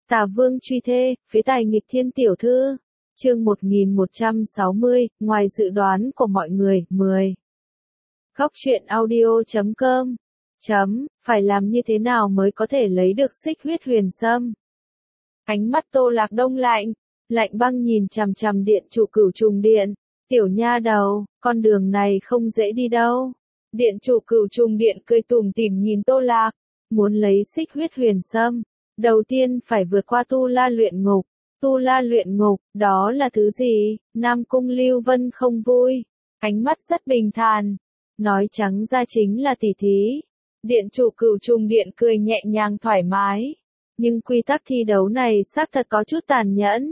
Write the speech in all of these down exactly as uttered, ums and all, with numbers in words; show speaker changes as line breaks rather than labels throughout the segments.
Tà Vương truy thê, phế tài nghịch thiên tiểu thư. Chương một nghìn một trăm sáu mươi, ngoài dự đoán của mọi người, mười. Góc truyện audio chấm com. Chấm, phải làm như thế nào mới có thể lấy được xích huyết huyền sâm? Ánh mắt Tô Lạc đông lạnh, lạnh băng nhìn chằm chằm điện chủ Cửu Trùng Điện. Tiểu nha đầu, con đường này không dễ đi đâu. Điện chủ Cửu Trùng Điện cười tủm tỉm nhìn Tô Lạc, muốn lấy xích huyết huyền sâm, đầu tiên phải vượt qua tu la luyện ngục. Tu la luyện ngục, đó là thứ gì? Nam Cung Lưu Vân không vui, ánh mắt rất bình thản, nói trắng ra chính là tỉ thí. Điện chủ Cửu Trùng Điện cười nhẹ nhàng thoải mái, nhưng quy tắc thi đấu này xác thật có chút tàn nhẫn.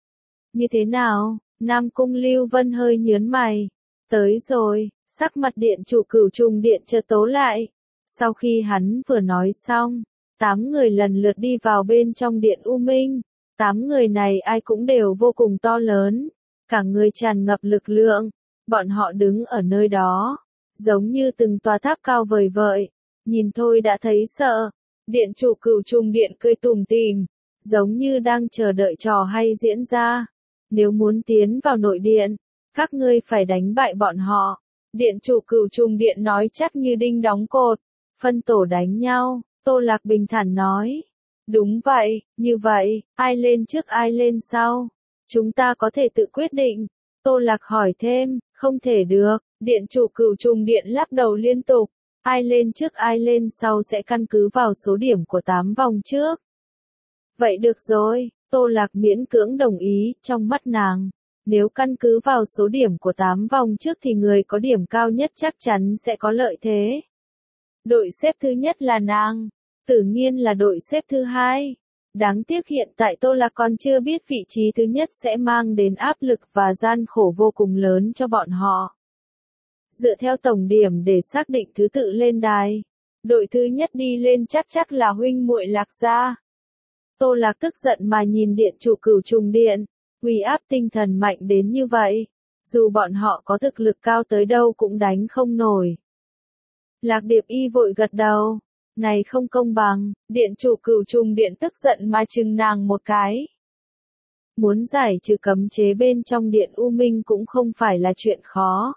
Như thế nào? Nam Cung Lưu Vân hơi nhướng mày. Tới rồi, sắc mặt điện chủ Cửu Trùng Điện chợt tố lại. Sau khi hắn vừa nói xong, tám người lần lượt đi vào bên trong điện U Minh. Tám người này ai cũng đều vô cùng to lớn, cả người tràn ngập lực lượng. Bọn họ đứng ở nơi đó, giống như từng tòa tháp cao vời vợi, nhìn thôi đã thấy sợ. Điện chủ Cửu Trùng Điện cười tủm tỉm, giống như đang chờ đợi trò hay diễn ra. Nếu muốn tiến vào nội điện, các ngươi phải đánh bại bọn họ. Điện chủ Cửu Trùng Điện nói chắc như đinh đóng cột. Phân tổ đánh nhau, Tô Lạc bình thản nói. Đúng vậy, như vậy, ai lên trước ai lên sau? Chúng ta có thể tự quyết định. Tô Lạc hỏi thêm, không thể được. Điện chủ Cửu Trùng Điện lắc đầu liên tục. Ai lên trước ai lên sau sẽ căn cứ vào số điểm của tám vòng trước. Vậy được rồi, Tô Lạc miễn cưỡng đồng ý, trong mắt nàng. Nếu căn cứ vào số điểm của tám vòng trước thì người có điểm cao nhất chắc chắn sẽ có lợi thế. Đội xếp thứ nhất là nàng, tự nhiên là đội xếp thứ hai. Đáng tiếc hiện tại Tô Lạc còn chưa biết vị trí thứ nhất sẽ mang đến áp lực và gian khổ vô cùng lớn cho bọn họ. Dựa theo tổng điểm để xác định thứ tự lên đài, đội thứ nhất đi lên chắc chắc là huynh muội Lạc gia. Tô Lạc tức giận mà nhìn điện chủ Cửu Trùng Điện, uy áp tinh thần mạnh đến như vậy, dù bọn họ có thực lực cao tới đâu cũng đánh không nổi. Lạc Điệp Y vội gật đầu, này không công bằng. Điện chủ Cửu Trùng Điện tức giận mà trừng nàng một cái. Muốn giải trừ cấm chế bên trong điện U Minh cũng không phải là chuyện khó.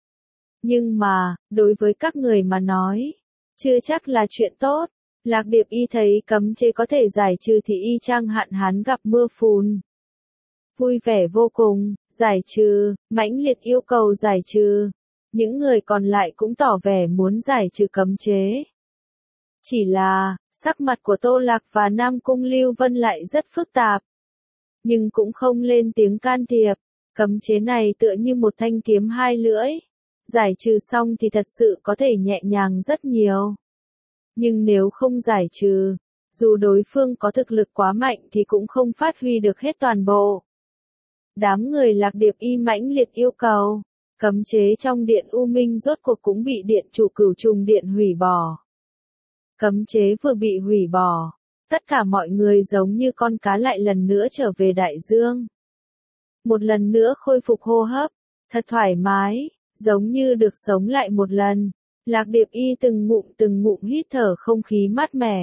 Nhưng mà, đối với các người mà nói, chưa chắc là chuyện tốt. Lạc Điệp Y thấy cấm chế có thể giải trừ thì y chang hạn hán gặp mưa phùn. Vui vẻ vô cùng, giải trừ, mãnh liệt yêu cầu giải trừ. Những người còn lại cũng tỏ vẻ muốn giải trừ cấm chế. Chỉ là, sắc mặt của Tô Lạc và Nam Cung Lưu Vân lại rất phức tạp. Nhưng cũng không lên tiếng can thiệp. Cấm chế này tựa như một thanh kiếm hai lưỡi. Giải trừ xong thì thật sự có thể nhẹ nhàng rất nhiều. Nhưng nếu không giải trừ, dù đối phương có thực lực quá mạnh thì cũng không phát huy được hết toàn bộ. Đám người Lạc Điệp Y mãnh liệt yêu cầu. Cấm chế trong điện U Minh rốt cuộc cũng bị điện chủ Cửu Trùng Điện hủy bỏ. Cấm chế vừa bị hủy bỏ, tất cả mọi người giống như con cá lại lần nữa trở về đại dương. Một lần nữa khôi phục hô hấp, thật thoải mái, giống như được sống lại một lần. Lạc Điệp Y từng ngụm từng ngụm hít thở không khí mát mẻ.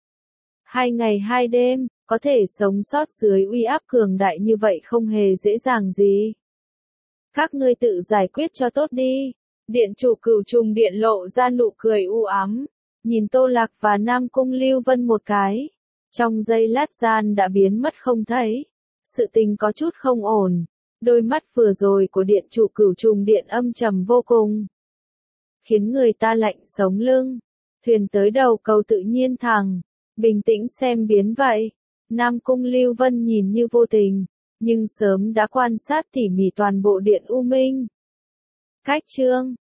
Hai ngày hai đêm, có thể sống sót dưới uy áp cường đại như vậy không hề dễ dàng gì. Các ngươi tự giải quyết cho tốt đi. Điện chủ Cửu Trùng Điện lộ ra nụ cười u ám, nhìn Tô Lạc và Nam Cung Lưu Vân một cái. Trong giây lát gian đã biến mất không thấy. Sự tình có chút không ổn. Đôi mắt vừa rồi của điện chủ Cửu Trùng Điện âm trầm vô cùng, khiến người ta lạnh sống lưng. Thuyền tới đầu cầu tự nhiên thẳng, bình tĩnh xem biến vậy. Nam Cung Lưu Vân nhìn như vô tình, nhưng sớm đã quan sát tỉ mỉ toàn bộ điện U Minh. Cách chương,